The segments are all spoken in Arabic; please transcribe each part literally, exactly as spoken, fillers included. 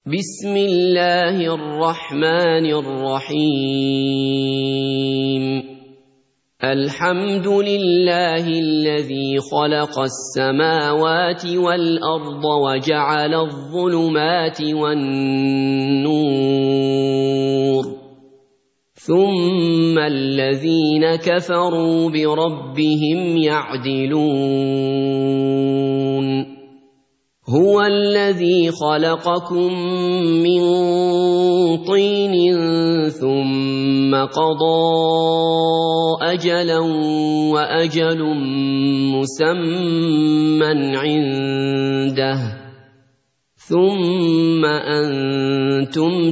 بسم الله الرحمن الرحيم الحمد لله الذي خلق السماوات والأرض وجعل الظلمات والنور ثم الذين كفروا بربهم يعدلون هو الذي خلقكم من طين ثم قضى أجلا وأجل مسمى عنده ثم أنتم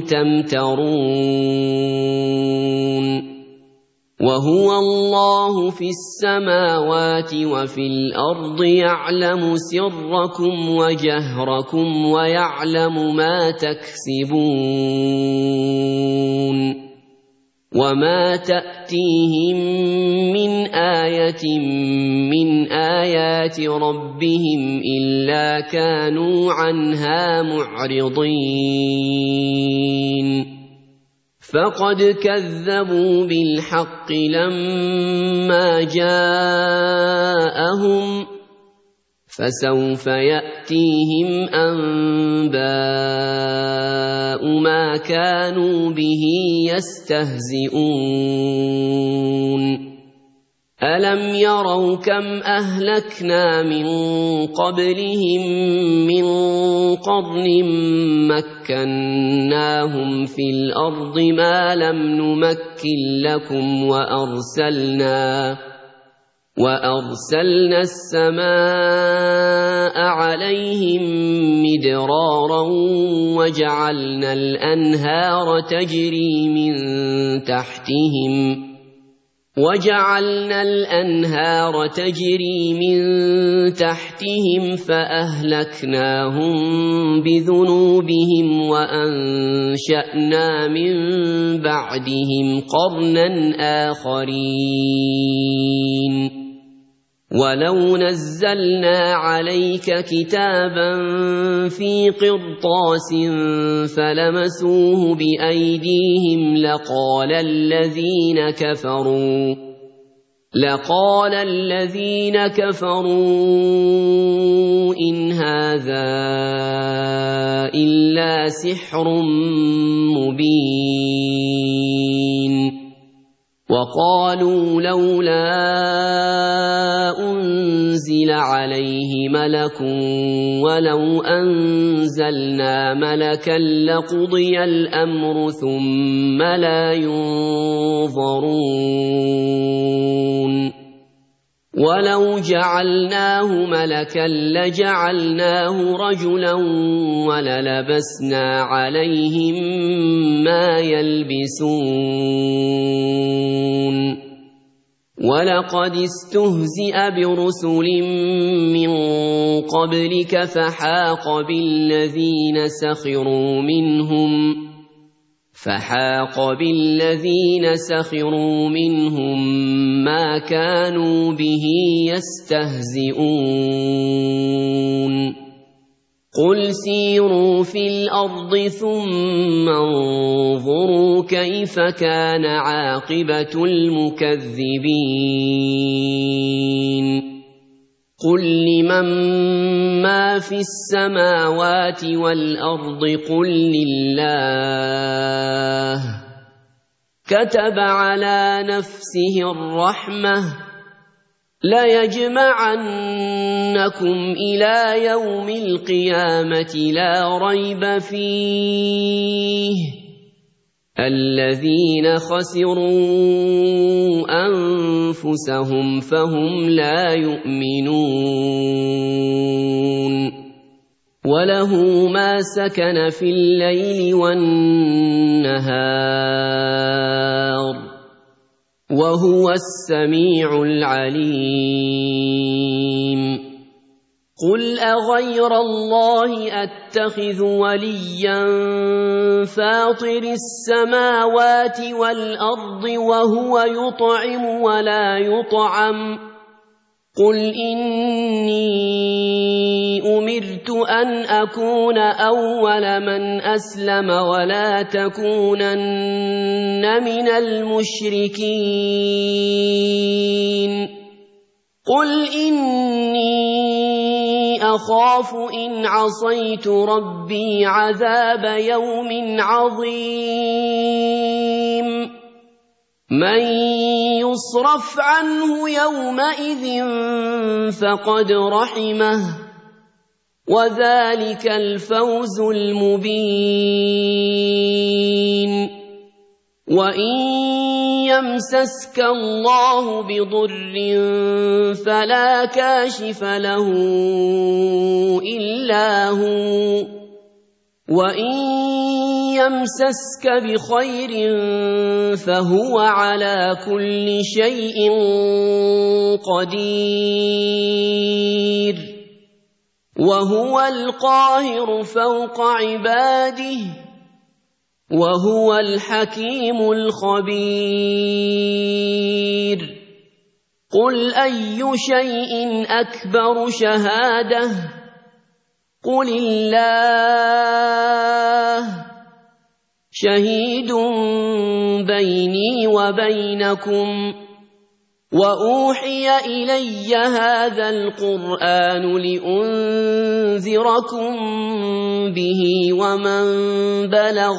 تمترون وهو الله في السماوات وفي الأرض يعلم سركم وجهركم ويعلم ما تكسبون وما تأتيهم من آية من آيات ربهم إلا كانوا عنها معرضين فقد كذبوا بالحق لما جاءهم فسوف يأتيهم أنباء ما كانوا به يستهزئون ألم يروا كم أهلكنا من قبلهم من قرن مكناهم في الأرض ما لم نمكن لكم وأرسلنا وأرسلنا السماء عليهم مدرارا وجعلنا الأنهار تجري من تحتهم وجعلنا الأنهار تجري من تحتهم فأهلكناهم بذنوبهم وأنشأنا من بعدهم قرنا آخرين ولو نزلنا عليك كتابا في قرطاس فلمسوه بأيديهم لقال الذين كفروا لقال الذين كفروا إن هذا إلا سحر مبين وقالوا لولا أنزل عليه ملك ولو أنزلنا ملكا لقضي الأمر ثم لا ينظرون ولو جعلناه ملكا لجعلناه رجلا وللبسنا عليهم ما يلبسون ولقد استهزئ برسل من قبلك فحاق بالذين سخروا منهم فحاق بالذين سخروا منهم ما كانوا به يستهزئون قل سيروا في الأرض ثم انظروا كيف كان عاقبة المكذبين قل لمن ما في السماوات والأرض قل لله كتب على نفسه الرحمة ليجمعنكم إلى يوم القيامة لا ريب فيه الذين خسروا أنفسهم فهم لا يؤمنون وله ما سكن في الليل والنهار وهو السميع العليم قل أغير الله أتخذ وليا فاطر السماوات والأرض وهو يطعم ولا يطعم قل إني أمرت أن أكون أول من أسلم ولا تكونن من المشركين قل إني أخاف إن عصيت ربي عذاب يوم عظيم من يصرف عنه يومئذ فقد رحمه وذلك الفوز المبين وإن يمسسك الله بضر فلا كاشف له إلا هو وإن يمسسك بخير فهو على كل شيء قدير وهو القاهر فوق عباده وهو الحكيم الخبير قل أي شيء أكبر شهادة قل الله شهيد بيني وبينكم وأوحي إلي هذا القرآن لأنذركم به ومن بلغ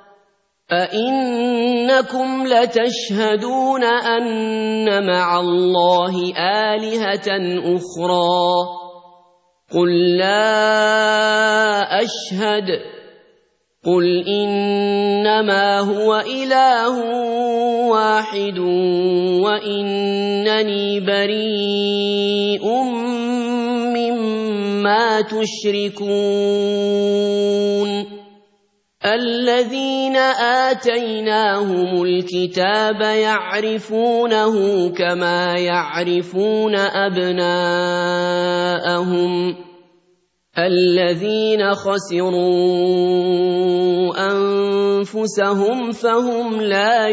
أئنكم لتشهدون أن مع الله آلهة أخرى قل لا أشهد قل إنما هو إله واحد وإنني بريء مما تشركون الذين آتيناهم الكتاب يعرفونه كما يعرفون أبناءهم الذين خسروا أنفسهم فهم لا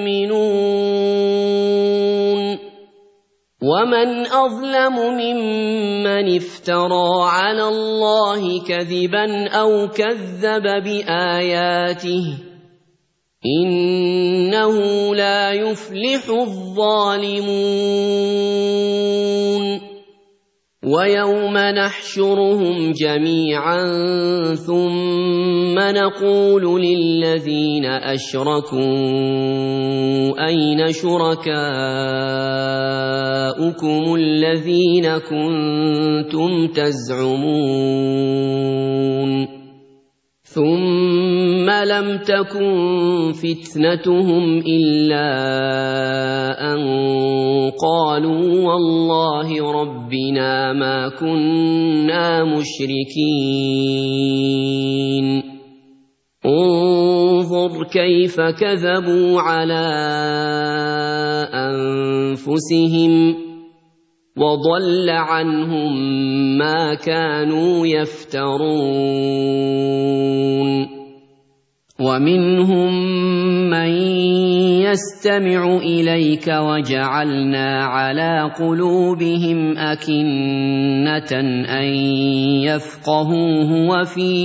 يؤمنون ومن أظلم ممن افترى على الله كذبا أو كذب بآياته إنه لا يفلح الظالمون ويوم نحشرهم جميعا ثم نقول للذين أشركوا أين شركاؤكم الذين كنتم تزعمون ثم لم تكن فتنتهم إلا أن قالوا والله ربنا ما كنا مشركين انظر كيف كذبوا على أنفسهم وضل عنهم ما كانوا يفترون ومنهم من يستمع إليك وجعلنا على قلوبهم أكنة أن يفقهوه وفي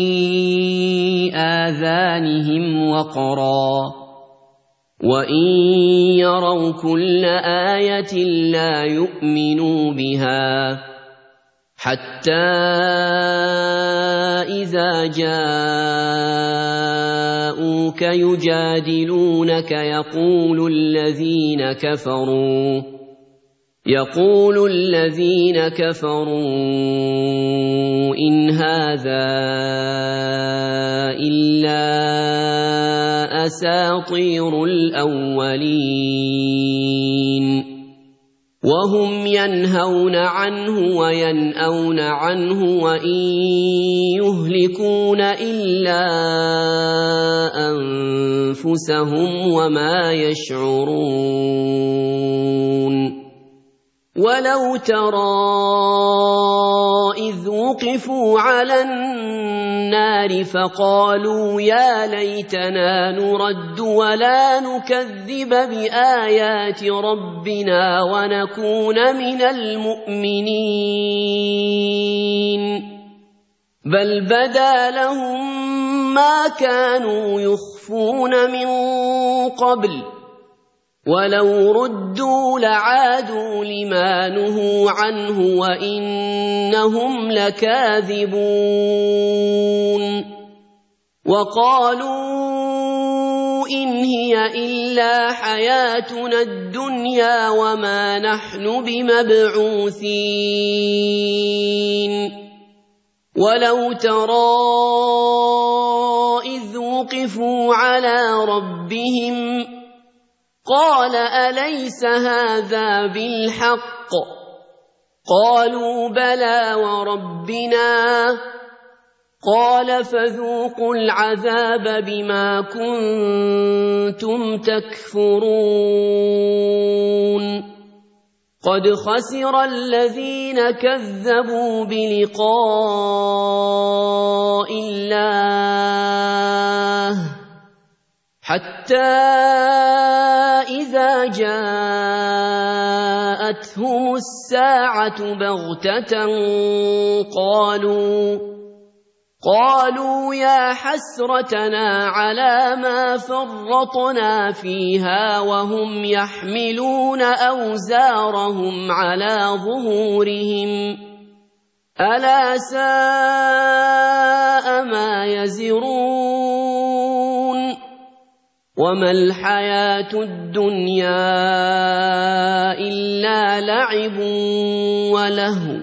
آذانهم وقرا وإن يروا كل آية لا يؤمنوا بها حتى إذا جاءوك يجادلونك يقول الذين كفروا يقول الذين كفروا إن هذا إلا أساطير الأولين وهم ينهون عنه وينأون عنه وإن يهلكون إلا أنفسهم وما يشعرون ولو ترى إذ وقفوا على النار النار فقالوا يا ليتنا نرد ولا نكذب بآيات ربنا ونكون من المؤمنين بل بدا لهم ما كانوا يخفون من قبل ولو ردوا لعادوا لما نهوا عنه وإنهم لكاذبون وقالوا إن هي إلا حياتنا الدنيا وما نحن بمبعوثين ولو ترى إذ وقفوا على ربهم قال أليس هذا بالحق قالوا بلى وربنا قال فذوقوا العذاب بما كنتم تكفرون قد خسر الذين كذبوا بلقاء الله حتى إذا جاءتهم الساعة بغتة قالوا قالوا يا حسرتنا على ما فرطنا فيها وهم يحملون أوزارهم على ظهورهم ألا ساء ما يزرون وما الحياة الدنيا إلا لعب ولهو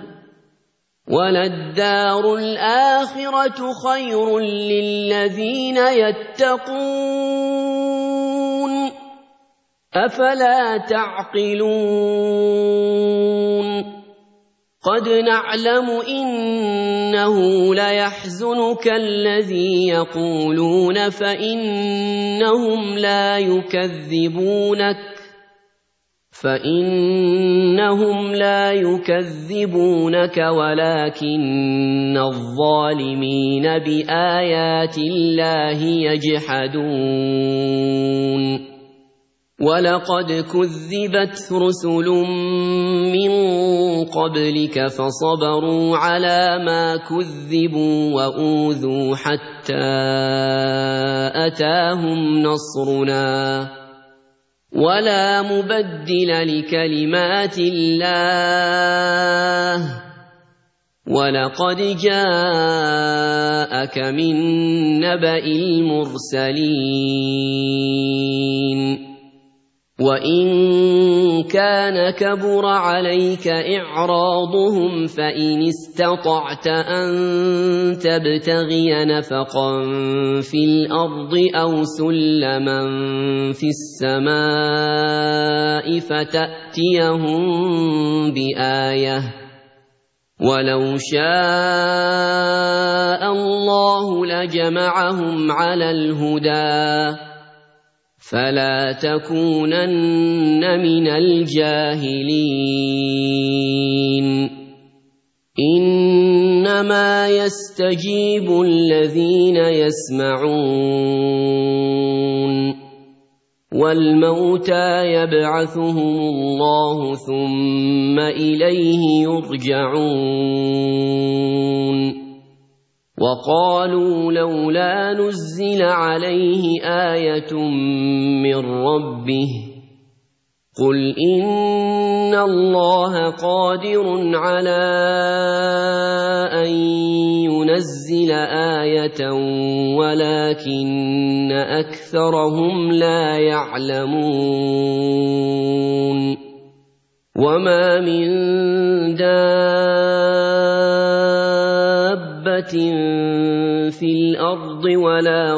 وللدار الآخرة خير للذين يتقون أفلا تعقلون قد نعلم إنه ليحزنك الذي يقولون فإنهم لا يكذبونك فإنهم لا يكذبونك ولكن الظالمين بآيات الله يجحدون ولقد كذبت رسل من قبلك فصبروا على ما كذبوا وأوذوا حتى أتاهم نصرنا ولا مبدل لكلمات الله ولقد جاءك من نبأ المرسلين وإن كان كبر عليك إعراضهم فإن استطعت أن تبتغي نفقا في الأرض أو سلما في السماء فتأتيهم بآية ولو شاء الله لجمعهم على الهدى فلا تكونن من الجاهلين إنما يستجيب الذين يسمعون والموتى يبعثهم الله ثم إليه يرجعون وقالوا لولا نزل عليه آية من ربه قل إن الله قادر على أن ينزل آية ولكن أكثرهم لا يعلمون وما من دابة في الأرض ولا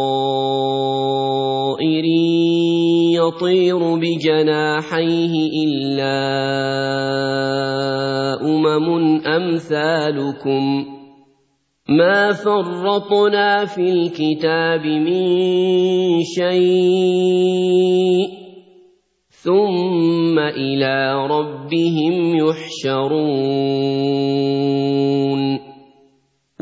طائر يطير بجناحيه إلا أمم أمثالكم ما فرطنا في الكتاب من شيء ثم إلى ربهم يحشرون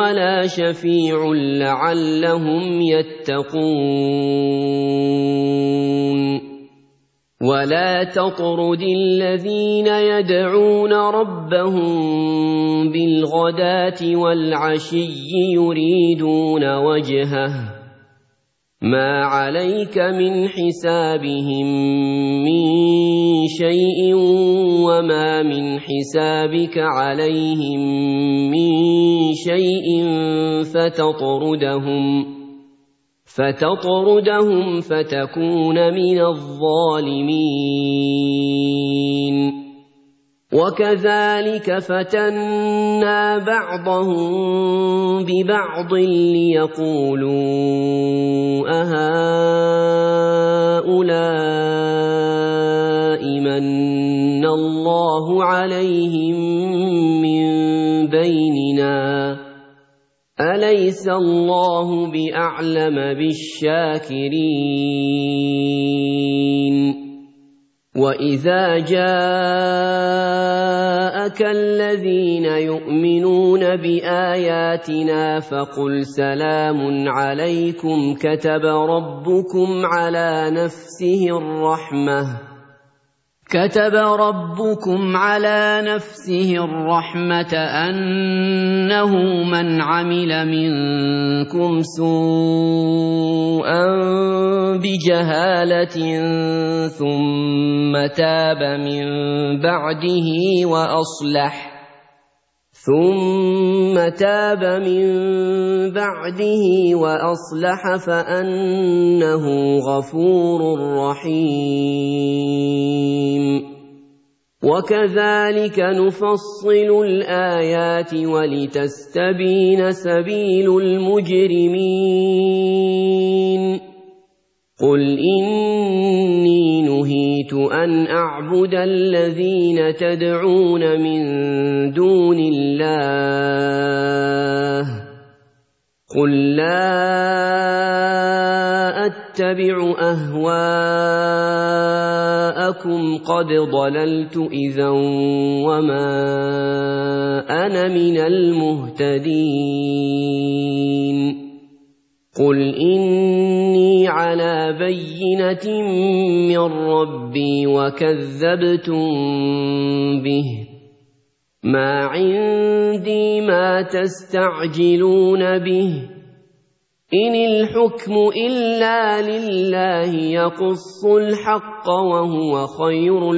ولا شفيع لعلهم يتقون ولا تطرد الذين يدعون ربهم بالغداة والعشي يريدون وجهه ما عليك من حسابهم من شيء وما من حسابك عليهم من شيء فتطردهم فتطردهم فتكون من الظالمين وكذلك فتنا بعضهم ببعض ليقولوا أهؤلاء من الله عليهم من بيننا أليس الله بأعلم بالشاكرين وإذا جاءك الذين يؤمنون بآياتنا فقل سلام عليكم كتب ربكم على نفسه الرحمة كتب ربكم على نفسه الرحمة أنه من عمل منكم سوءا بجهالة ثم تاب من بعده وأصلح ثم تاب من بعده وأصلح فأنه غفور رحيم وكذلك نفصل الآيات ولتستبين سبيل المجرمين قل إني نهيت أن أعبد الذين تدعون من دون الله قل لا أتبع أهواءكم قد ضللت إذا وما أنا من المهتدين قل إني على بينة من ربي وكذبتم به ما عندي ما تستعجلون به إن الحكم إلا لله يقص الحق وهو خير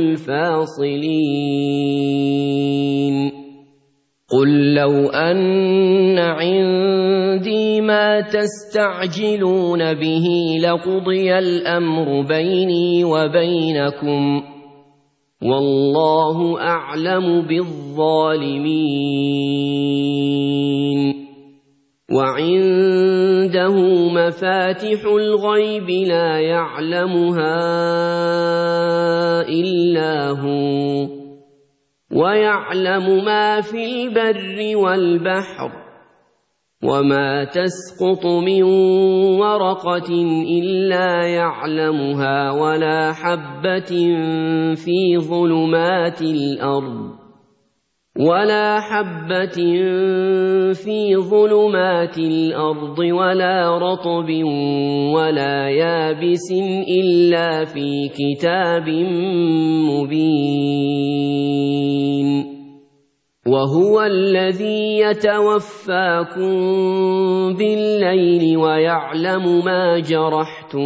الفاصلين قل لو أن عندي ما تستعجلون به لقضي الأمر بيني وبينكم والله أعلم بالظالمين وعنده مفاتح الغيب لا يعلمها إلا هو ويعلم ما في البر والبحر وما تسقط من ورقة إلا يعلمها ولا حبة في ظلمات الأرض ولا حبة في ظلمات الأرض ولا رطب ولا يابس إلا في كتاب مبين وهو الذي يتوفاكم بالليل ويعلم ما جرحتم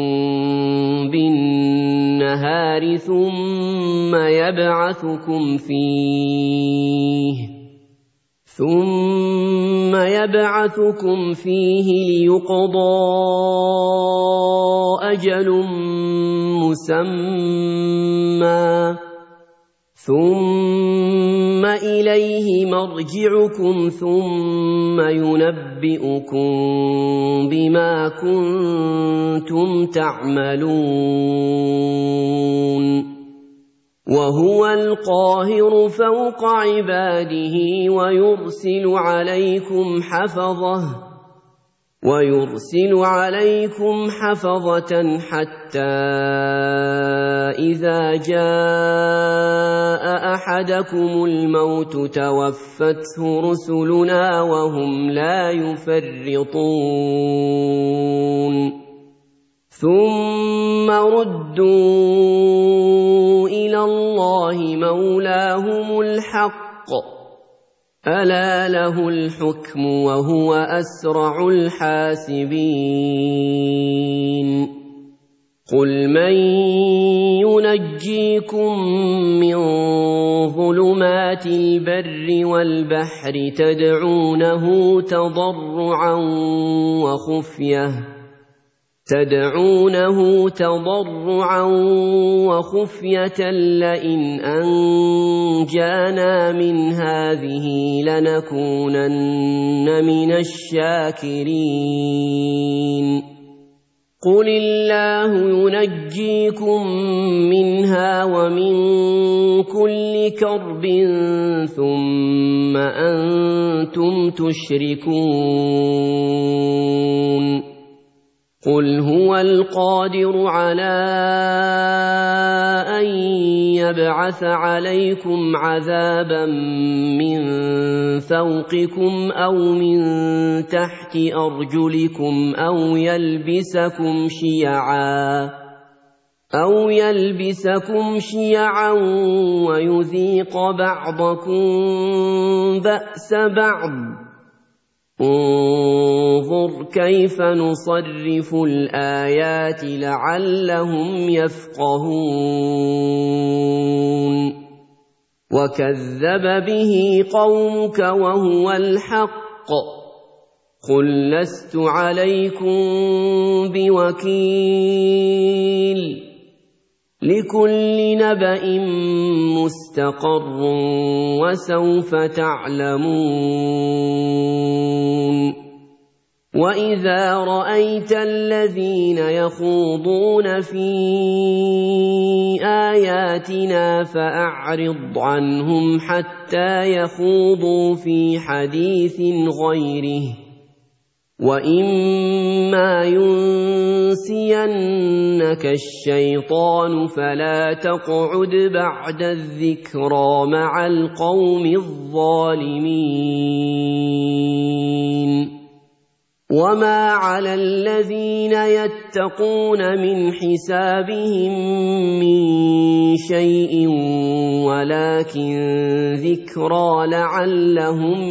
بالنهار ثم يبعثكم فيه ثم يبعثكم فيه ليقضى أجل مسمى ثم إليه مرجعكم ثم ينبئكم بما كنتم تعملون وهو القاهر فوق عباده ويرسل عليكم حفظه ويرسل عليكم حفظة حتى إذا جاء أحدكم الموت توفته رسلنا وهم لا يفرطون ثم ردوا إلى الله مولاهم الحق ألا له الحكم وهو أسرع الحاسبين قل من ينجيكم من ظلمات البر والبحر تدعونه تضرعا وخفية تدعونه تضرعا وخفية لئن أنجانا من هذه لنكونن من الشاكرين قل الله ينجيكم منها ومن كل كرب ثم أنتم تشركون قل هو القادر على أن يبعث عليكم عذابا من فوقكم أو من تحت أرجلكم أو يلبسكم شيعا أو يلبسكم شيعا ويذيق بعضكم بأس بعض انظر كيف نصرف الآيات لعلهم يفقهون وكذب به قومك وهو الحق قل لست عليكم بوكيل لكل نبأ مستقر وسوف تعلمون وإذا رأيت الذين يخوضون في آياتنا فأعرض عنهم حتى يخوضوا في حديث غيره وإما ينسينك الشيطان فلا تقعد بعد الذكرى مع القوم الظالمين وما على الذين يتقون من حسابهم من شيء ولكن ذكرى لعلهم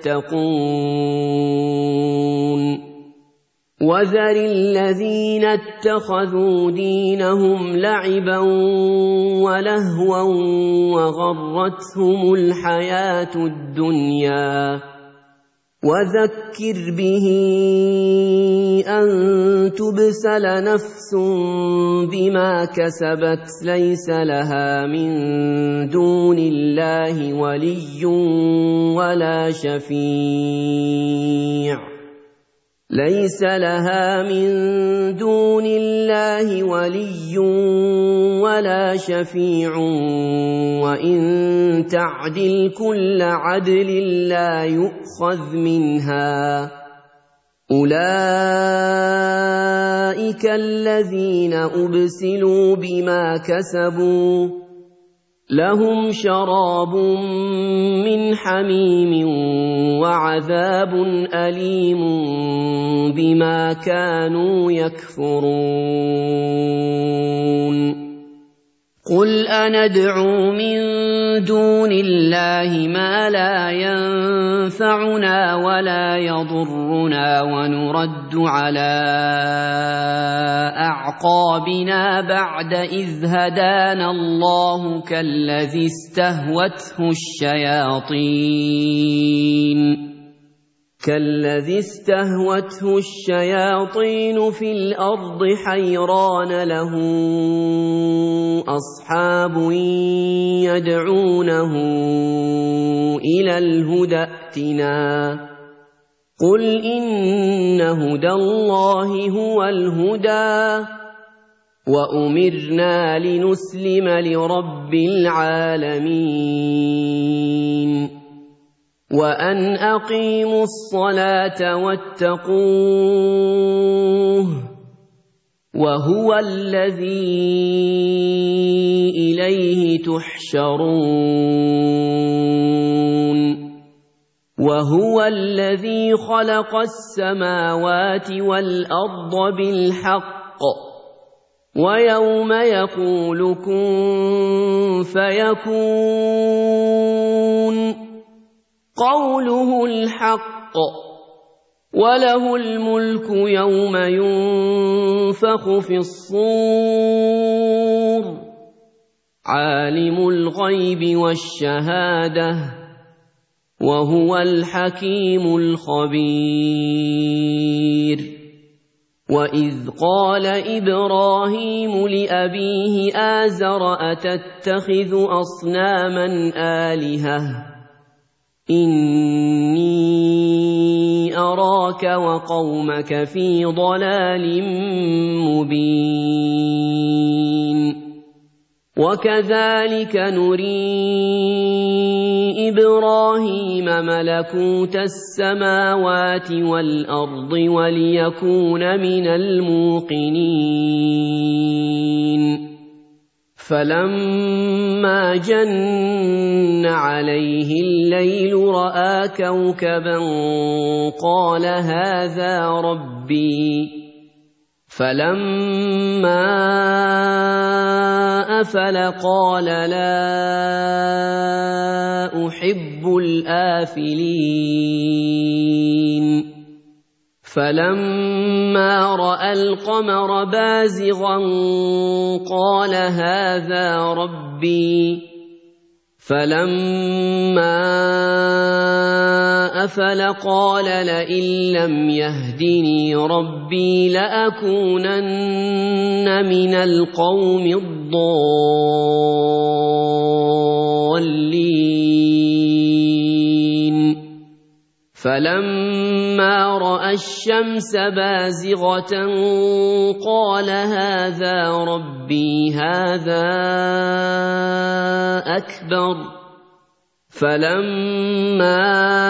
يتقون وذر الذين اتخذوا دينهم لعبا ولهوا وغرتهم الحياة الدنيا وذكر به أن تبسل نفس بما كسبت ليس لها من دون الله ولي ولا شفيع ليس لها من دون الله ولي ولا شفيع وإن تعدل كل عدل لا يؤخذ منها أولئك الذين أبسلوا بما كسبوا لهم شراب من حميم وعذاب أليم بما كانوا يكفرون قل أندعو من دون الله ما لا ينفعنا ولا يضرنا ونرد على أعقابنا بعد إذ هدانا الله كالذي استهوته الشياطين كالذي استهوته الشياطين في الأرض حيران له أصحاب يدعونه إلى الهدى ائتنا قل إن هدى الله هو الهدى وأمرنا لنسلم لرب العالمين وأن أقيموا الصلاة واتقوه وهو الذي إليه تحشرون وهو الذي خلق السماوات والأرض بالحق ويوم يقول كن فيكون قوله الحق وله الملك يوم ينفخ في الصور عالم الغيب والشهادة وهو الحكيم الخبير وإذ قال إبراهيم لأبيه آزر أتتخذ أصناما آلهة إني أراك وقومك في ضلال مبين وكذلك نري إبراهيم ملكوت السماوات والأرض وليكون من الموقنين فلما جن عليه الليل رأى كوكبا قال هذا ربي فلما أفل قال لا أحب الآفلين فلما رأى القمر بازغا قال هذا ربي فلما أفل قال لئن لم يهدني ربي لأكونن من القوم الضالين فلما رأى الشمس بازغة قال هذا ربي هذا أكبر فلما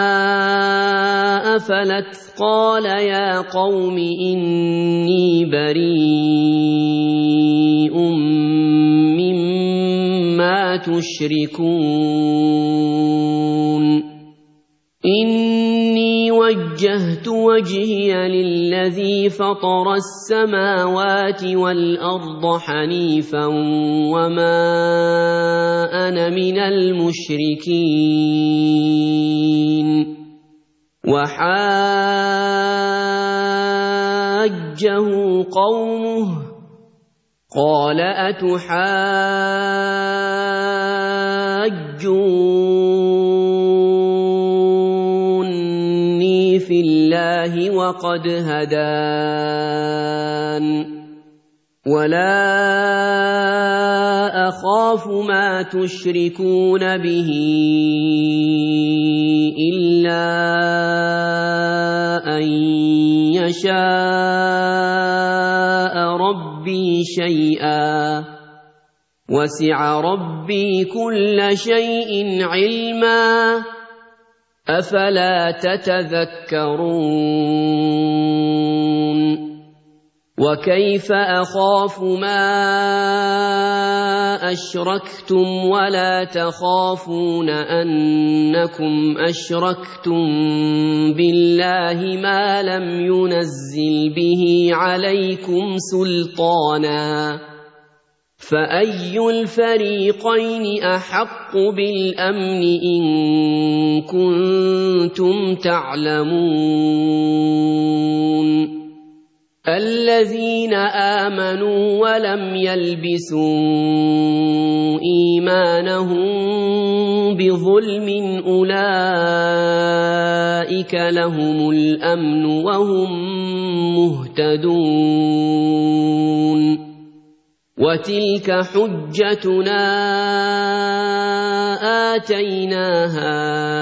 أفلت قال يا قوم إني بريء مما تشركون إني وجهت وجهي للذي فطر السماوات والأرض حنيفا وما أنا من المشركين وحاجه قومه قال أتحاجوني في الله وقد هدان ولا أخاف ما تشركون به إلا أن يشاء ربي شيئا وسع ربي كل شيء علما أفلا تتذكرون وكيف أخاف ما أشركتم ولا تخافون أنكم أشركتم بالله ما لم ينزل به عليكم سلطانا فأي الفريقين أحق بالأمن إن كنتم تعلمون الذين آمنوا ولم يلبسوا إيمانهم بظلم أولئك لهم الأمن وهم مهتدون وتلك حجتنا آتيناها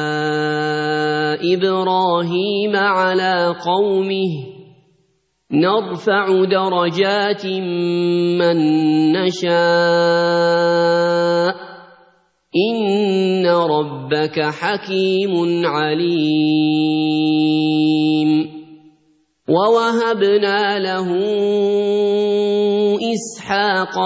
إبراهيم على قومه نرفع درجات من نشاء إن ربك حكيم عليم ووهبنا له إسحاق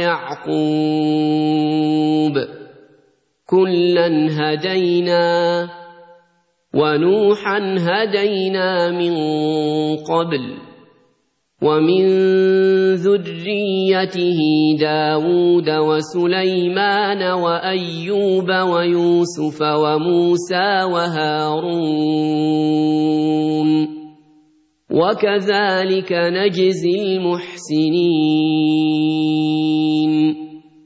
ويعقوب كلا هدينا ونوحا هدينا من قبل ومن ذريته داود وسليمان وأيوب ويوسف وموسى وهارون وكذلك نجزي المحسنين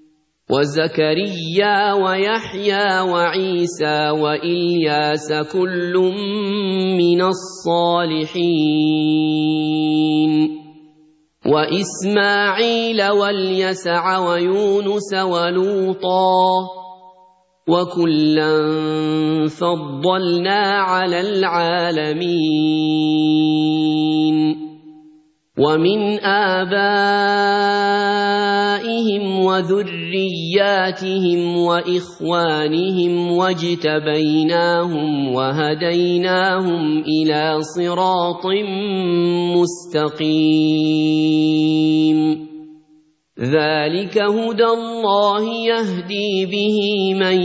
وزكريا ويحيى وعيسى وإلياس كل من الصالحين وإسماعيل واليسع ويونس ولوطا وكلا فضلنا على العالمين ومن آبائهم وذرياتهم وإخوانهم واجتبيناهم وهديناهم إلى صراط مستقيم ذلك هدى الله يهدي به من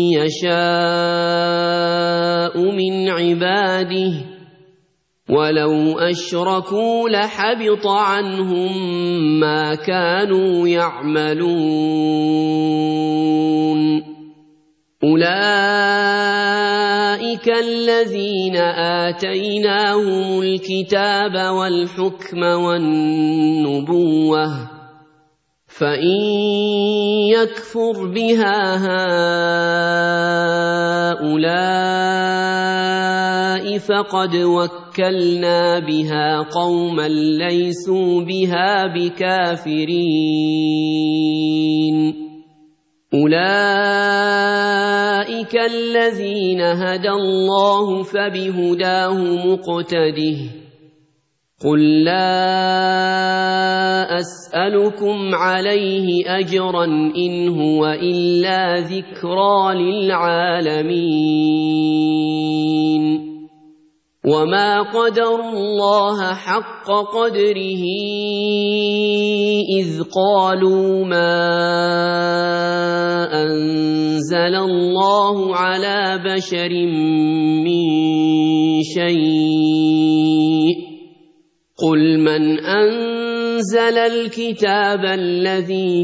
يشاء من عباده ولو أشركوا لحبط عنهم ما كانوا يعملون أولئك الذين آتيناهم الكتاب والحكم والنبوة فإن يكفر بها هؤلاء فقد وكلنا بها قوما ليسوا بها بكافرين أولئك الذين هدى الله فبهداه مقتده قل لا أسألكم عليه أجرا إن هو إلا ذكرى للعالمين وما قدروا الله حق قدره إذ قالوا ما أنزل الله على بشر من شيء قل من أنزل الكتاب الذي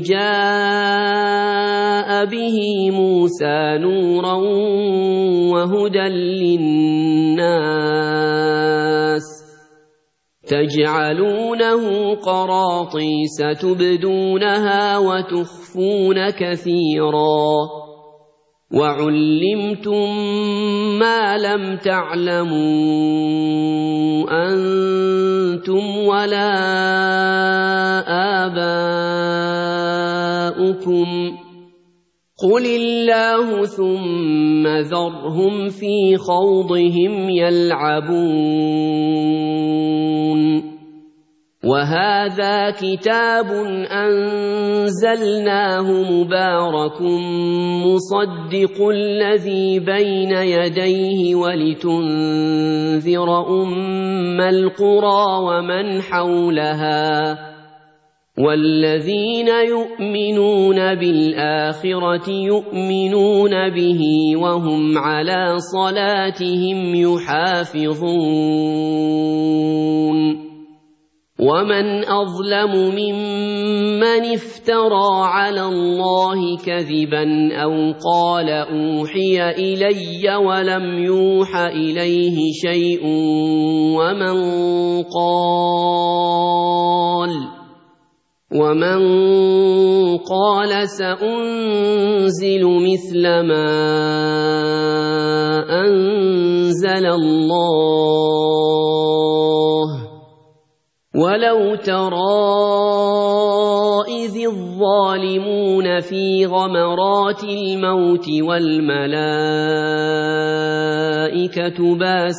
جاء به موسى نورا وهدى للناس تجعلونه قراطيس تبدونها وتخفون كثيرا وعلمتم ما لم تعلموا أنتم ولا آباؤكم قل الله ثم ذرهم في خوضهم يلعبون وهذا كتاب أنزلناه مبارك مصدق الذي بين يديه ولتنذر أم القرى ومن حولها والذين يؤمنون بالآخرة يؤمنون به وهم على صلاتهم يحافظون ومن أظلم ممن افترى على الله كذبا أو قال أوحي إلي ولم يوح إليه شيء ومن قال ومن قال سأنزل مثل ما أنزل الله ولو ترى إذ الظالمون في غمرات الموت والملائكة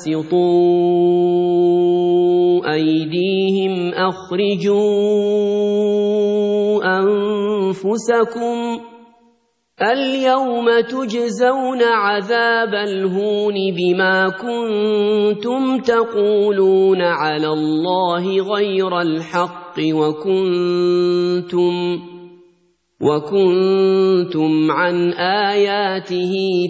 باسطوا أيديهم أخرجوا أنفسكم اليوم تجزون عذاب الهون بما كنتم تقولون على الله غير الحق وكنتم وكنتم عن آياته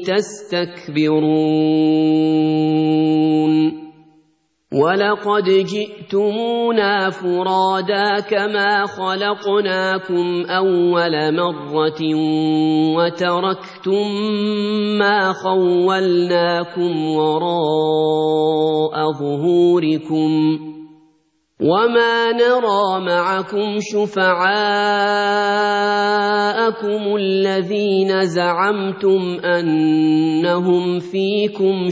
تستكبرون ولقد جئتمونا فرادا كما خلقناكم أول مرة وتركتم ما خولناكم وراء ظهوركم وما نرى معكم شفعاءكم الذين زعمتم أنهم فيكم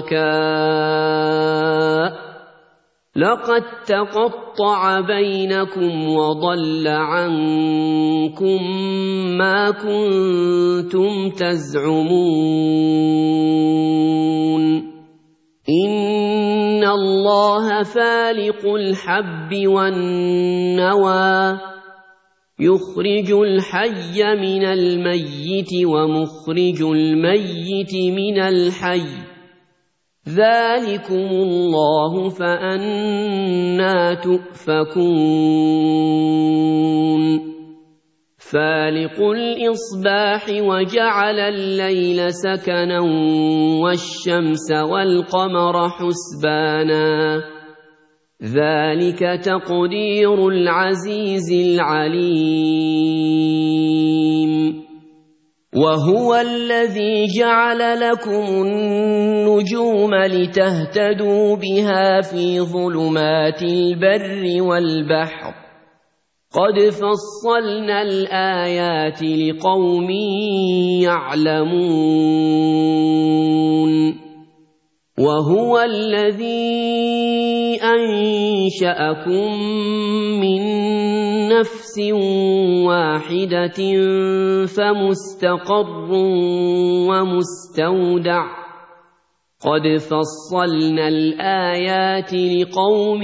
شركاء لقد تقطع بينكم وضل عنكم ما كنتم تزعمون إن الله فالق الحب والنوى يخرج الحي من الميت ومخرج الميت من الحي ذلكم الله فأنى تؤفكون فالق الإصباح وجعل الليل سكنا والشمس والقمر حسبانا ذلك تقدير العزيز العليم وهو الذي جعل لكم النجوم لتهتدوا بها في ظلمات البر والبحر قد فصلنا الآيات لقوم يعلمون وهو الذي أنشأكم من نفس واحدة فمستقر ومستودع قد فصلنا الآيات لقوم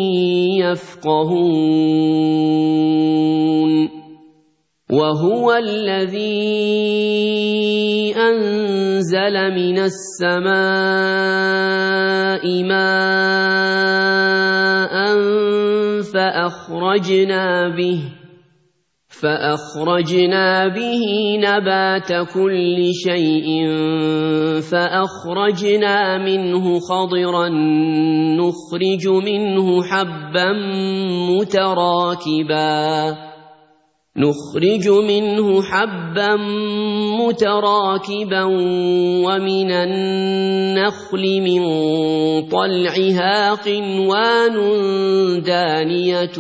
يفقهون وهو الذي أنزل من السماء ماء فأخرجنا به فأخرجنا به نبات كل شيء فأخرجنا منه خضرا نخرج منه حبا متراكبا نخرج منه حبا متراكبا ومن النخل من طلعها قنوان دانية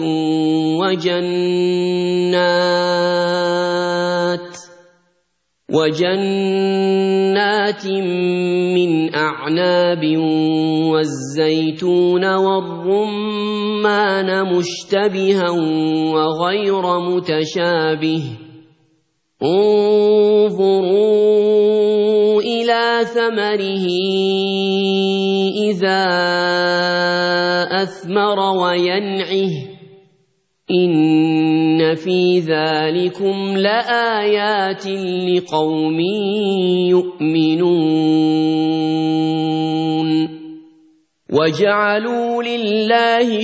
وجنات وجنات من أعناب والزيتون والرمان مشتبها وغير متشابه انظروا إلى ثمره إذا أثمر وينعه إن في ذلكم لآيات لقوم يؤمنون وجعلوا لله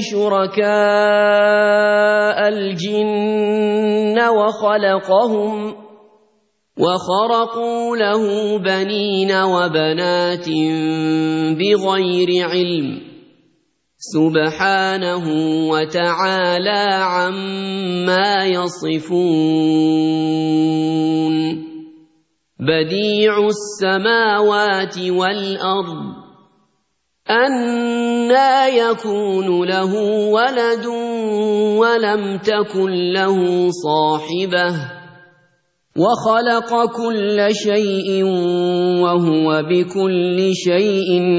شركاء الجن وخلقهم وخرقوا له بنين وبنات بغير علم سبحانه وتعالى عما يصفون بديع السماوات والأرض أنى يكون له ولد ولم تكن له صاحبة وخلق كل شيء وهو بكل شيء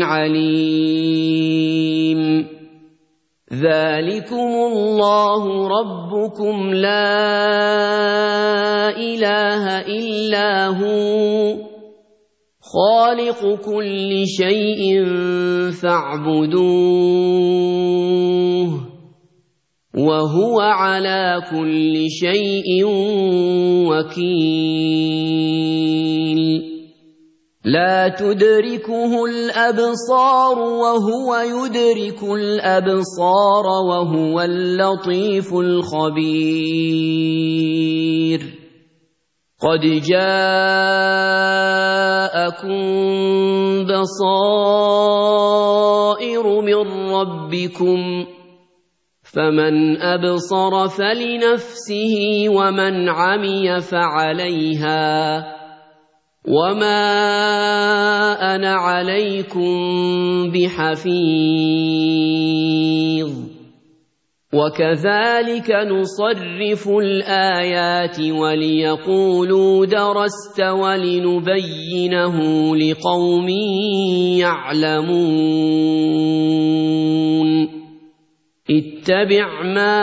عليم ذلكم الله ربكم لا إله إلا هو خالق كل شيء فاعبدوه وهو على كل شيء وكيل لا تدركه الأبصار وهو يدرك الأبصار وهو اللطيف الخبير قد جاءكم بصائر من ربكم فمن أبصر فلنفسه ومن عمي فعليها وما أنا عليكم بحفيظ وكذلك نصرف الآيات وليقولوا درست ولنبينه لقوم يعلمون اتبع ما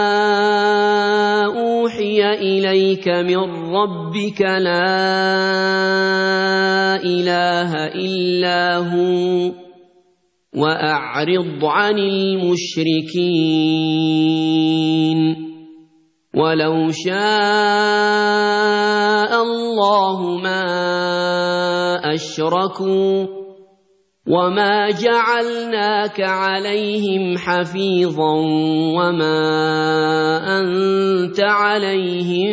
أوحي إليك من ربك لا إله إلا هو وأعرض عن المشركين ولو شاء الله ما أشركوا وما جعلناك عليهم حفيظا وما أنت عليهم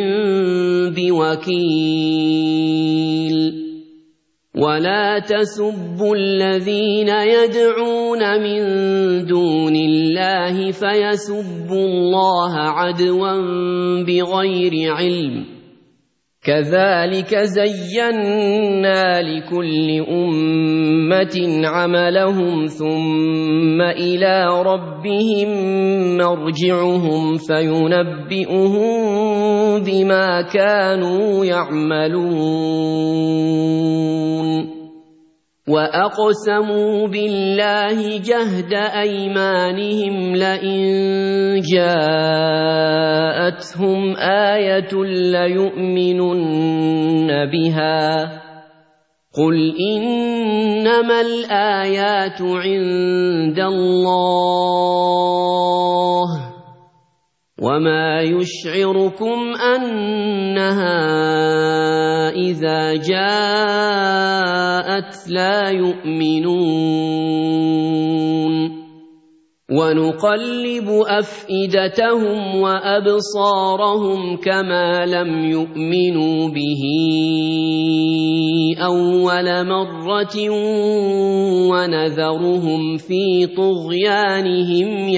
بوكيل ولا تسبوا الذين يدعون من دون الله فيسبوا الله عدوا بغير علم كذلك زينا لكل أمة عملهم ثم إلى ربهم مرجعهم فينبئهم بما كانوا يعملون وأقسموا بالله جهد أيمانهم لئن جاءتهم آية ليؤمنن بها قل إنما الآيات عند الله وما يشعركم أنها إذا جاءت لا يؤمنون ونقلب أفئدتهم وأبصارهم كما لم يؤمنوا به أول مرة ونذرهم في طغيانهم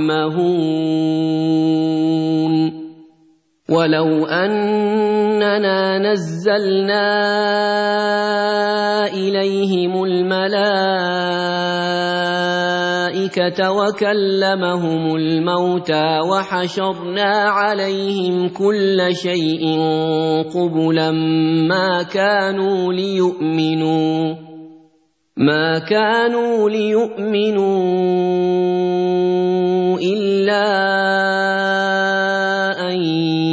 يعمهون ولو أننا نزلنا إليهم الملائكة وكلمهم الموتى وحشرنا عليهم كل شيء قبلا ما كانوا ليؤمنوا ما كانوا ليؤمنوا إلا أن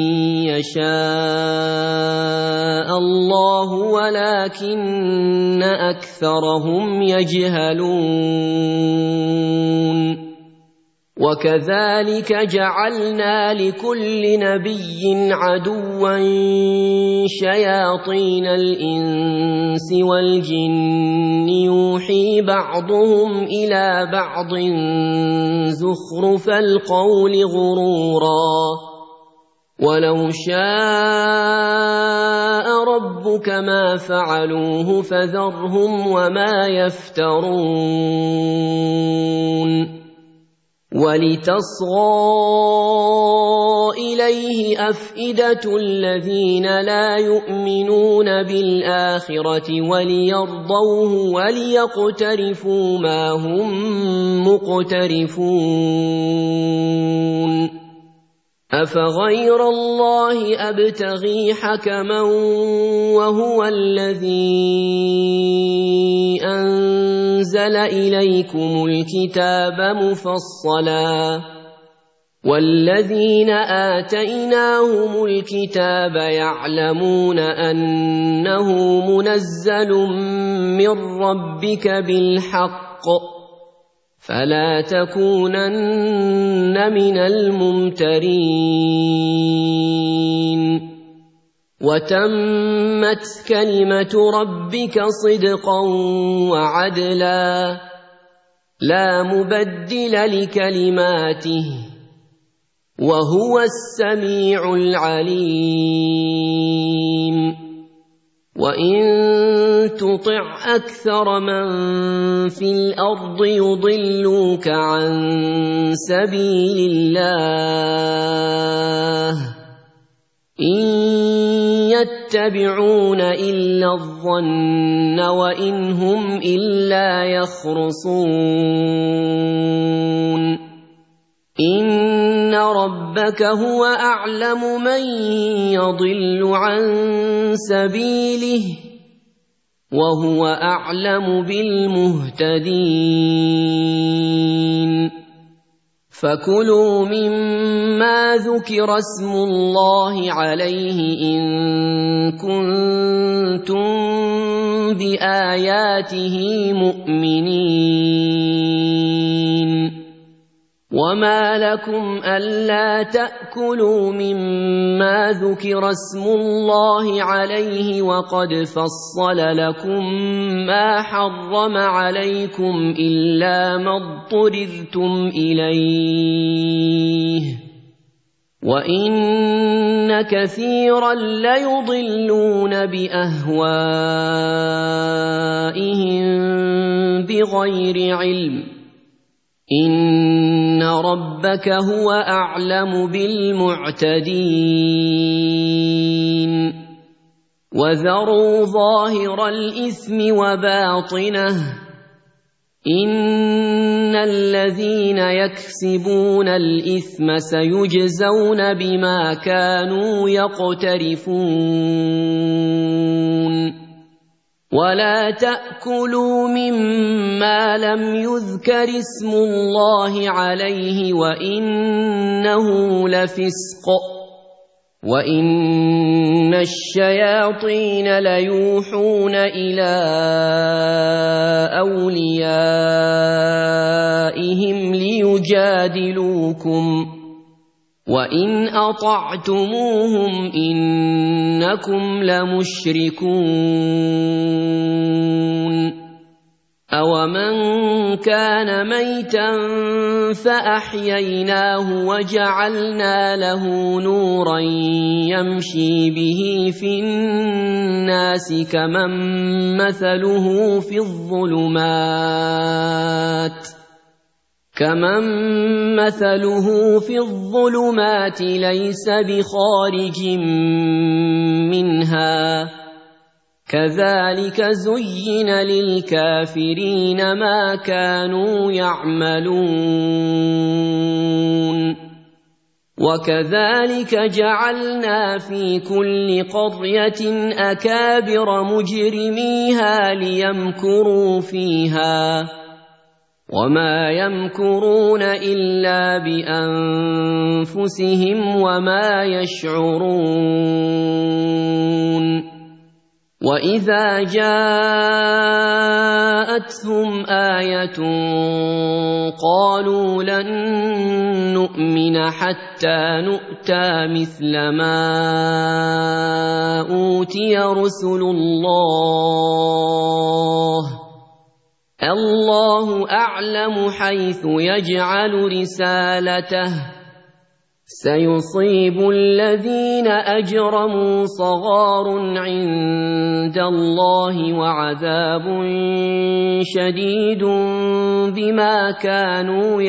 يشاء الله ولكن أكثرهم يجهلون وكذلك جعلنا لكل نبي عدوا شياطين الإنس والجن يوحي بعضهم إلى بعض زخرف القول غرورا ولو شاء ربك ما فعلوه فذرهم وما يفترون ولتصغى إليه أفئدة الذين لا يؤمنون بالآخرة وليرضوه وليقترفوا ما هم مقترفون أفغير الله أبتغي حكما وهو الذي أنزل إليكم الكتاب مفصلا والذين آتيناهم الكتاب يعلمون أنه منزل من ربك بالحق فلا تكونن من الممترين وتمت كلمة ربك صدقا وعدلا لا مبدل لكلماته وهو السميع العليم وإن تطع أكثر من في الأرض يضلوك عن سبيل الله إن يتبعون إلا الظن وإن هم إلا يخرصون إن ربك هو أعلم من يضل عن سبيله وهو أعلم بالمهتدين فكلوا مما ذكر اسم الله عليه إن كنتم بآياته مؤمنين وما لكم ألا تأكلوا مما ذكر اسم الله عليه وقد فصل لكم ما حرم عليكم إلا ما اضطررتم إليه وإن كثيرا ليضلون بأهوائهم بغير علم إن ربك هو أعلم بالمعتدين وذروا ظاهر الإثم وباطنه إن الذين يكسبون الإثم سيجزون بما كانوا يقترفون ولا تأكلوا مما لم يذكر اسم الله عليه وإنه لفسق وإن الشياطين ليوحون إلى أوليائهم ليجادلوكم وإن أطعتموهم إنكم لمشركون أومن كان ميتا فأحييناه وجعلنا له نورا يمشي به في الناس كمن مثله في الظلمات كمن مثله في الظلمات ليس بخارج منها كذلك زين للكافرين ما كانوا يعملون وكذلك جعلنا في كل قرية أكابر مجرميها ليمكروا فيها وما يمكرون إلا بأنفسهم وما يشعرون وإذا جاءتهم آية قالوا لن نؤمن حتى نؤتى مثل ما أوتي رسل الله الله أعلم حيث يجعل رسالته سيصيب الذين أجرموا صغار عند الله وعذاب شديد بما كانوا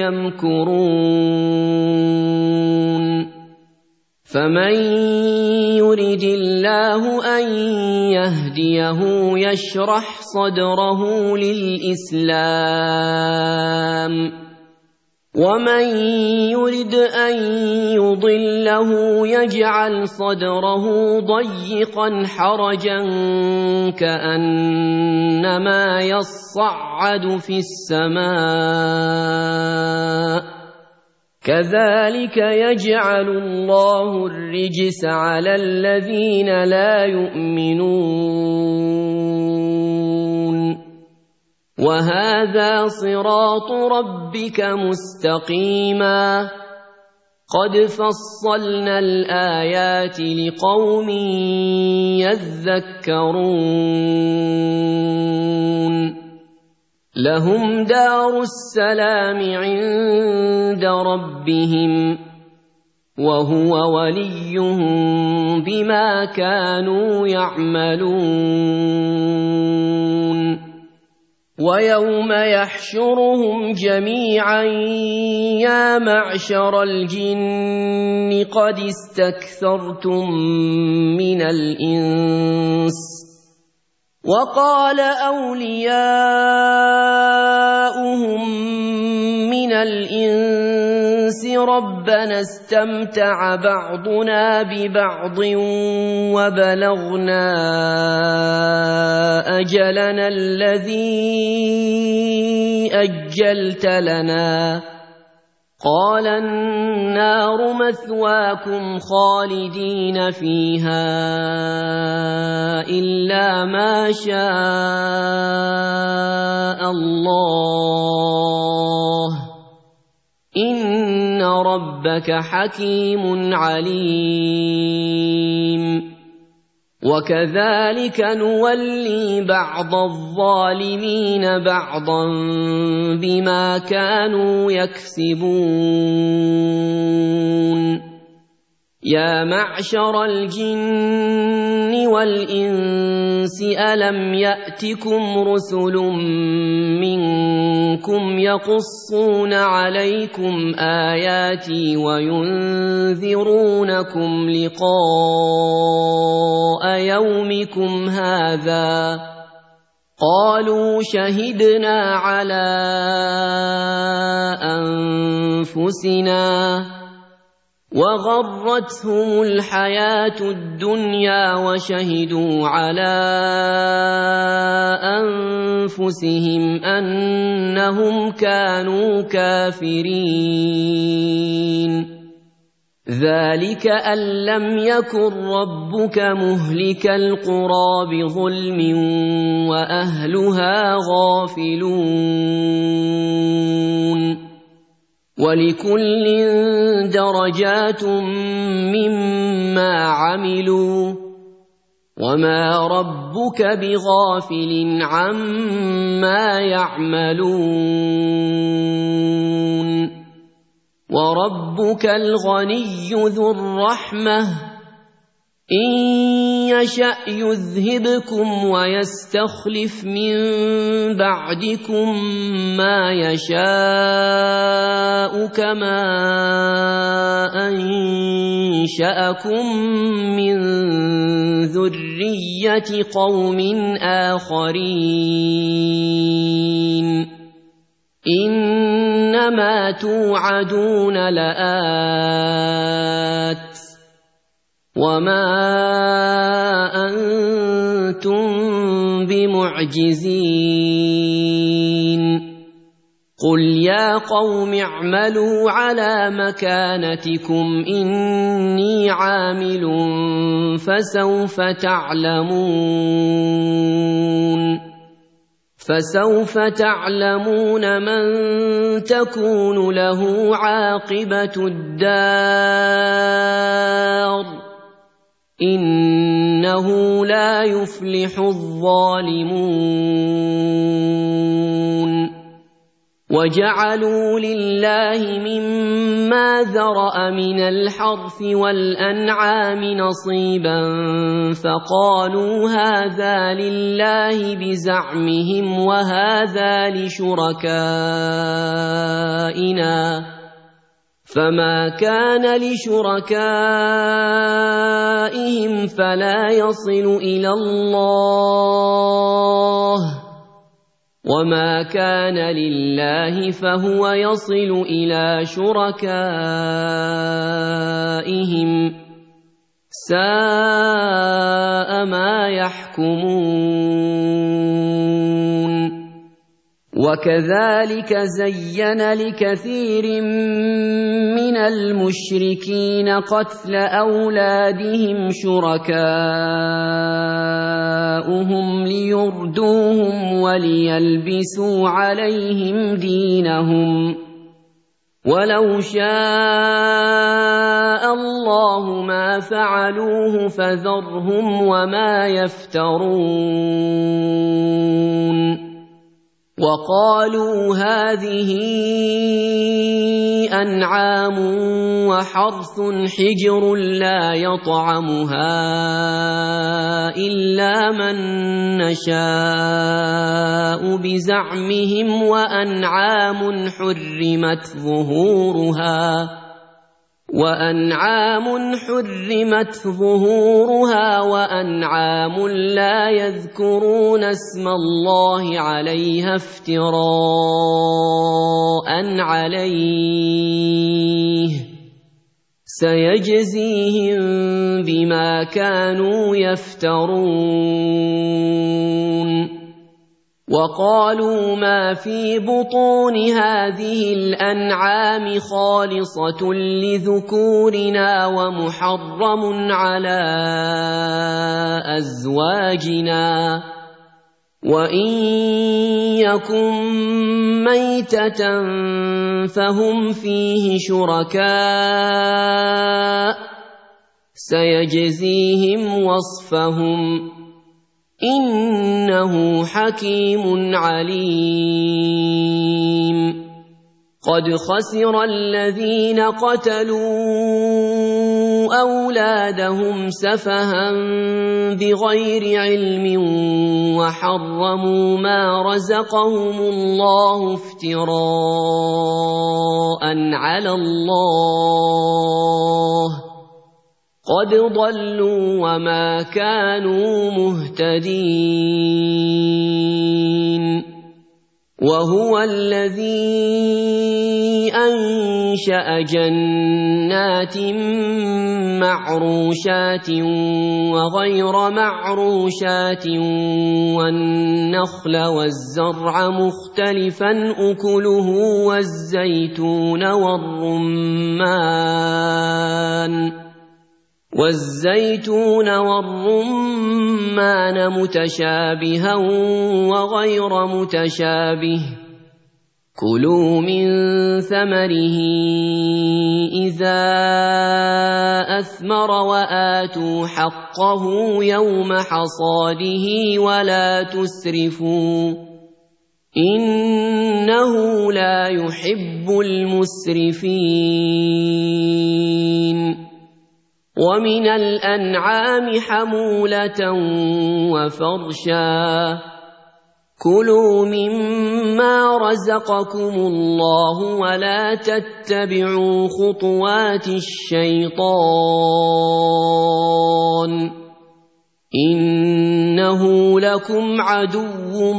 يمكرون فمن يرد الله أن يهديه يشرح صدره للإسلام ومن يرد أن يضله يجعل صدره ضيقا حرجا كأنما يصعد في السماء كذلك يجعل الله الرجس على الذين لا يؤمنون وهذا صراط ربك مستقيما قد فصلنا الآيات لقوم يذكرون لهم دار السلام عند ربهم وهو وليهم بما كانوا يعملون ويوم يحشرهم جميعا يا معشر الجن قد استكثرتم من الإنس وقال أولياؤهم من الإنس ربنا استمتع بعضنا ببعض وبلغنا أجلنا الذي أجلت لنا قال النار مثواكم خالدين فيها إلا ما شاء الله إن ربك حكيم عليم وكذلك نولي بعض الظالمين بعضا بما كانوا يكسبون يا معشر الجن والإنس ألم يأتكم رسل منكم يقصون عليكم آياتي وينذرونكم لقاء يومكم هذا قالوا شهدنا على أنفسنا وغرتهم الحياة الدنيا وشهدوا على أنفسهم أنهم كانوا كافرين ذلك أن لم يكن ربك مهلك القرى بظلم وأهلها غافلون ولكل درجات مما عملوا وما ربك بغافل عما يعملون وربك الغني ذو الرحمة إن يشأ يذهبكم ويستخلف من بعدكم ما يشاء كما أنشأكم من ذرية قوم آخرين إنما توعدون لآت وما أنتم بمعجزين قل يا قوم اعملوا على مكانتكم إني عامل فسوف تعلمون فسوف تعلمون من تكون له عاقبة الدار إنه لا يفلح الظالمون وجعلوا لله مما ذرأ من الحرث والأنعام نصيبا فقالوا هذا لله بزعمهم وهذا لشركائنا فما كان لشركائهم فلا يصل إلى الله وما كان لله فهو يصل إلى شركائهم ساء ما يحكمون وكذلك زين لكثير من المشركين قتل أولادهم شركاء أولياؤهم ليردوهم وليلبسوا عليهم دينهم ولو شاء الله ما فعلوه فذرهم وما يفترون وقالوا هذه أنعام وحرث حجر لا يطعمها إلا من نشاء بزعمهم وأنعام حرمت ظهورها وأنعام حرمت ظهورها وأنعام لا يذكرون اسم الله عليها افتراء عليه سيجزيهم بما كانوا يفترون وقالوا ما في بطون هذه الأنعام خالصة لذكورنا ومحرم على أزواجنا وإن يكن ميتة فهم فيه شركاء سيجزيهم وصفهم إنه حكيم عليم قد خسر الذين قتلوا أولادهم سفها بغير علم وحرموا ما رزقهم الله افتراء على الله قد ضلوا وما كانوا مهتدين وهو الذي أنشأ جنات معروشات وغير معروشات والنخل والزرع مختلفا أكله والزيتون والرمان والزيتون والرمان متشابها وغير متشابه كلوا من ثمره إذا أثمر وآتوا حقه يوم حصاده ولا تسرفوا إنه لا يحب المسرفين ومن الأنعام حمولة وفرشا كلوا مما رزقكم الله ولا تتبعوا خطوات الشيطان إنه لكم عدو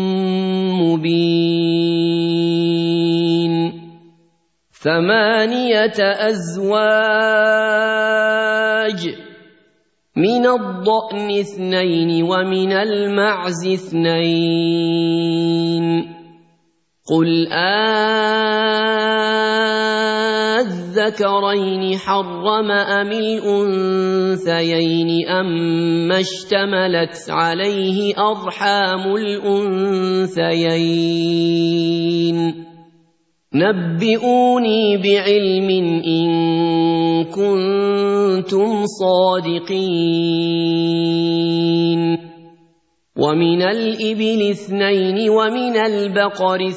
مبين ثمانية أزواج من الضأن اثنين ومن المعز اثنين قل أذكرين حرم أم الأنثيين أما اشتملت عليه أرحام الأنثيين نبئوني بعلم إن كنتم صادقين ومن الإبل اثنين ومن البقر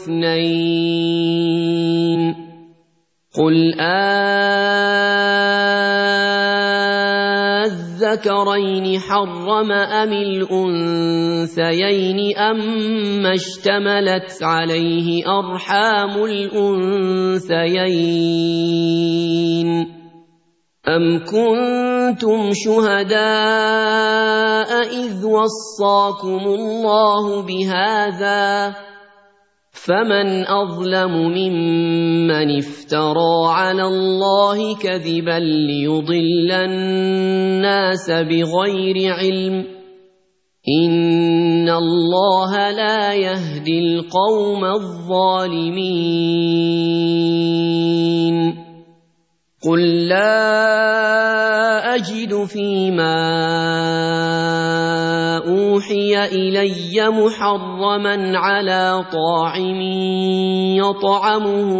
اثنين قل أذكرين حرم أم الأنثيين أما اشتملت عليه أرحام الأنثيين أم كنتم شهداء إذ وصاكم الله بهذا فمن أظلم ممن افترى على الله كذبا ليضل الناس بغير علم إن الله لا يهدي القوم الظالمين قل لا أجد فيما أوحي إلي محرما على طاعم يطعمه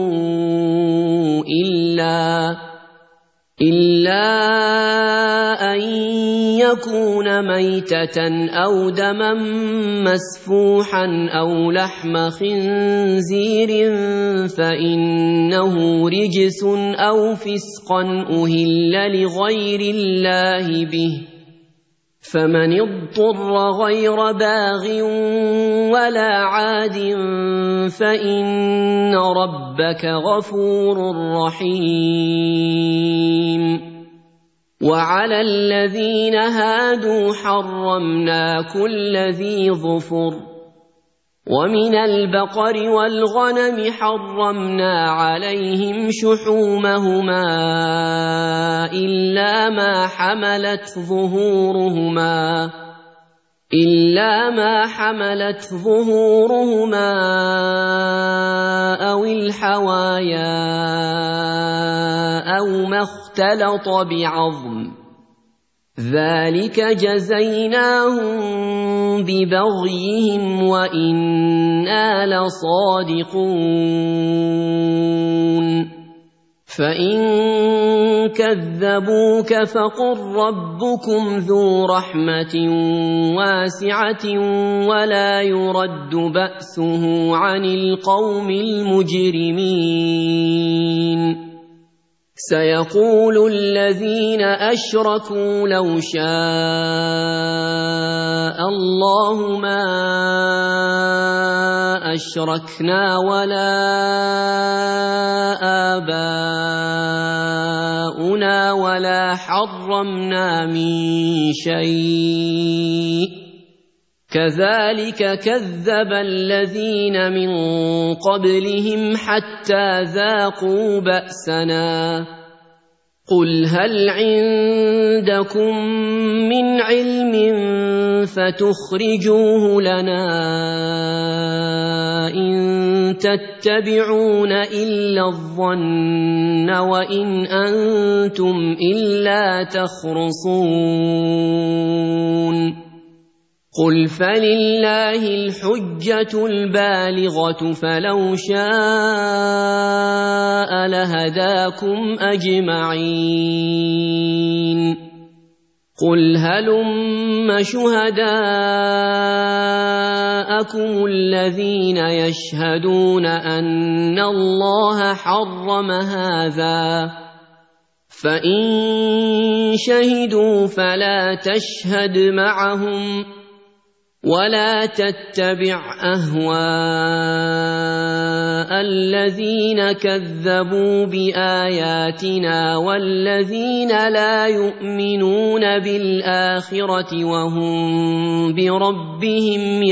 إلا إلا أن يكون ميتة أو دما مسفوحا أو لحم خنزير فإنه رجس أو فسقا أهل لغير الله به فمن اضطر غير باغ ولا عاد فإن ربك غفور رحيم وعلى الذين هادوا حرمنا كل ذي ظفر ومن البقر والغنم حرمنا عليهم شحومهما إلا ما حملت ظهورهما إلا ما حملت ظهورهما أو الحوايا أو ما اختلط بعظم ذلك جزيناهم ببغيهم وإنا لصادقون فإن كذبوك فقل ربكم ذو رحمة واسعة ولا يرد بأسه عن القوم المجرمين سيقول الذين أشركوا لو شاء الله ما أشركنا ولا آباؤنا ولا حرمنا من شيء كذلك كذب الذين من قبلهم حتى ذاقوا بأسنا قل هل عندكم من علم فتخرجوه لنا إن تتبعون إلا الظن وإن أنتم إلا تخرصون قل فلله الحجة البالغة فلو شاء لهداكم أجمعين قل هلم شهداءكم الذين يشهدون أن الله حرم هذا فإن شهدوا فلا تشهد معهم ولا تتبع أهواء الذين كذبوا بآياتنا والذين لا يؤمنون بالآخرة وهم بربهم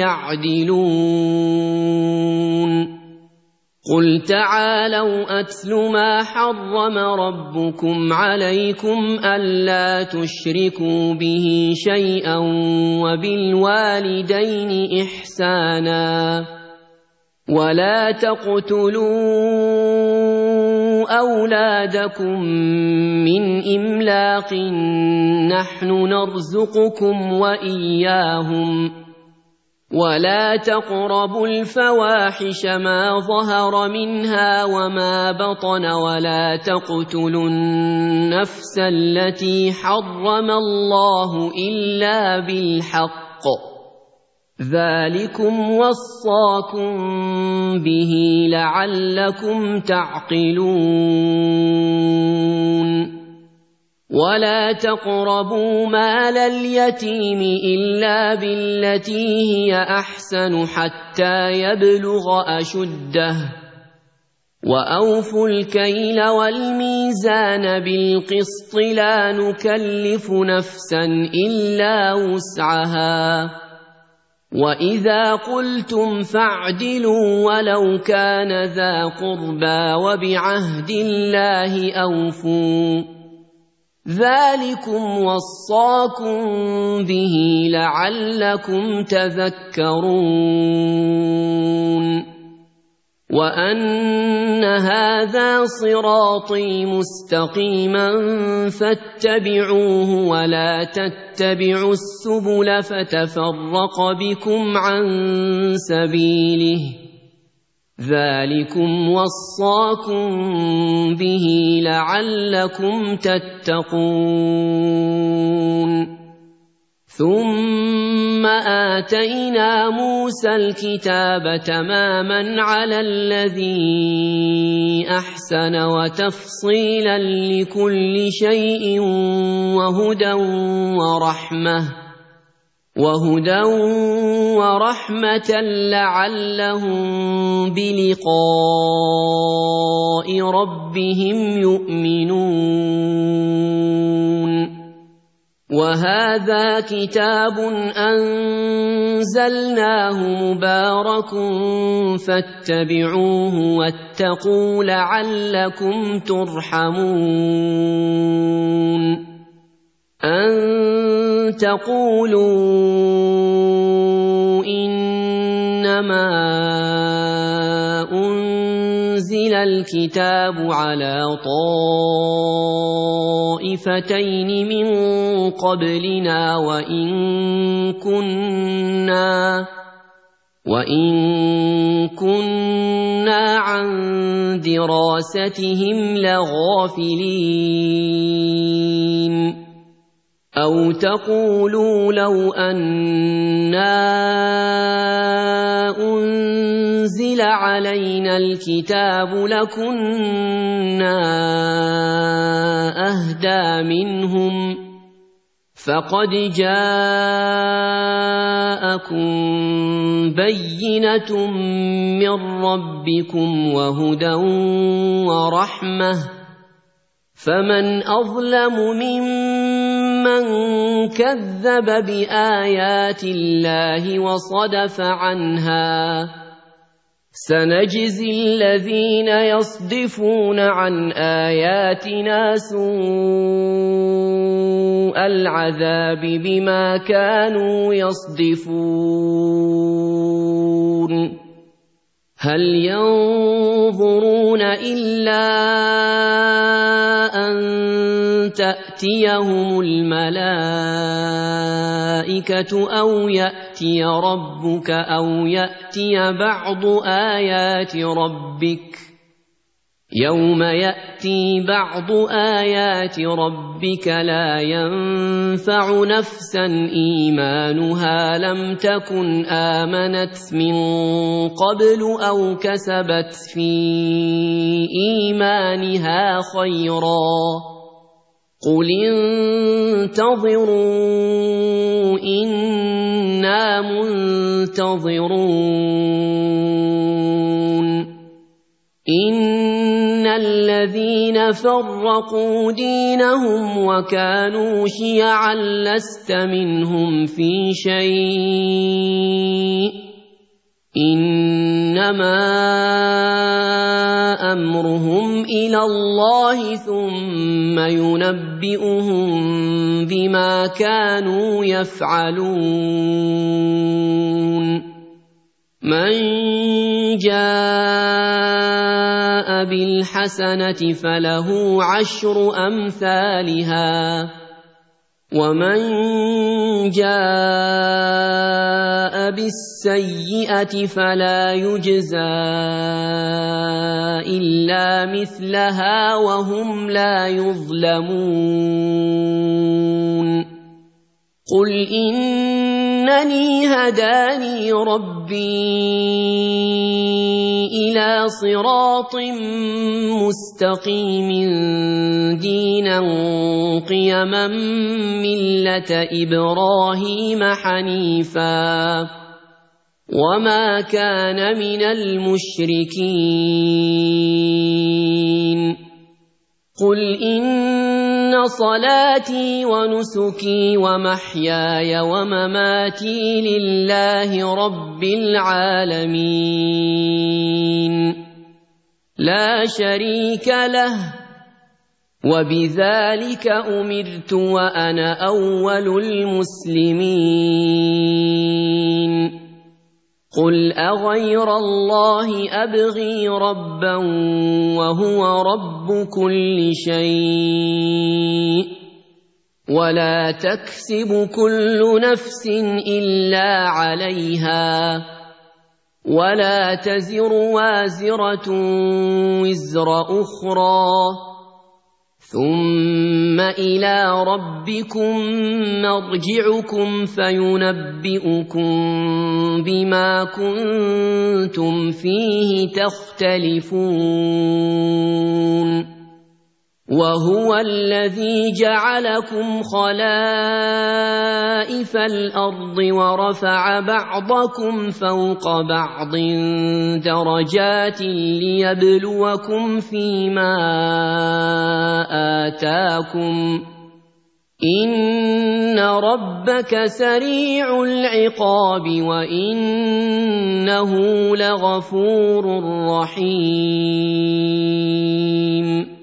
يعدلون قل تعالوا أتل ما حرم ربكم عليكم ألا تشركوا به شيئا وبالوالدين إحسانا ولا تقتلوا أولادكم من إملاق نحن نرزقكم وإياهم ولا تقربوا الفواحش ما ظهر منها وما بطن ولا تقتلوا النفس التي حرم الله إلا بالحق ذلكم وصاكم به لعلكم تعقلون ولا تقربوا مال اليتيم إلا بالتي هي أحسن حتى يبلغ أشده وأوفوا الكيل والميزان بالقسط لا نكلف نفسا إلا وسعها وإذا قلتم فاعدلوا ولو كان ذا قربى وبعهد الله أوفوا ذلكم وصاكم به لعلكم تذكرون وأن هذا صراطي مستقيما فاتبعوه ولا تتبعوا السبل فتفرق بكم عن سبيله ذلكم وصاكم به لعلكم تتقون ثم آتينا موسى الكتاب تماما على الذي أحسن وتفصيلا لكل شيء وهدى ورحمة وهدى ورحمة لعلهم بلقاء ربهم يؤمنون وهذا كتاب أنزلناه مبارك فاتبعوه واتقوا لعلكم ترحمون أن تقولوا إنما أنزل الكتاب على طائفتين من قبلنا وإن كنا وإن كنا عن دراستهم لغافلين أو تقولوا لو أنا أنزل علينا الكتاب لكنا أهدى منهم فقد جاءكم بينة من ربكم وهدى ورحمة فمن أظلم ممن كذب بآيات الله وصدف عنها سنجزي الذين يصدفون عن آياتنا سوء العذاب بما كانوا يصدفون هل ينظرون إلا أن تأتيهم الملائكة أو يأتي ربك أو يأتي بعض آيات ربك يوم يأتي بعض آيات ربك لا ينفع نفسا إيمانها لم تكن آمنت من قبل أو كسبت في إيمانها خيرا قل انتظروا إنا منتظرون إن الذين فرقوا دينهم وكانوا شيعا لست منهم في شيء إنما أمرهم إلى الله ثم ينبئهم بما كانوا يفعلون من جاء بالحسنة فله عشر أمثالها ومن جاء بالسيئة فلا يجزى إلا مثلها وهم لا يظلمون قل إنني هداني ربي إلى صراط مستقيم دينا قيما ملة إبراهيم حنيفا وما كان من المشركين قل إن صلاتي ونسكي ومحياي ومماتي لله رب العالمين لا شريك له وبذلك أمرت وأنا أول المسلمين قل أغير الله أبغي ربا وهو رب كل شيء ولا تكسب كل نفس إلا عليها ولا تزر وازرة وزر أخرى ثم إلى ربكم مرجعكم فينبئكم بما كنتم فيه تختلفون وهو الذي جعلكم خلائف الأرض ورفع بعضكم فوق بعض درجات ليبلوكم فيما آتاكم إن ربك سريع العقاب وإنه لغفور رحيم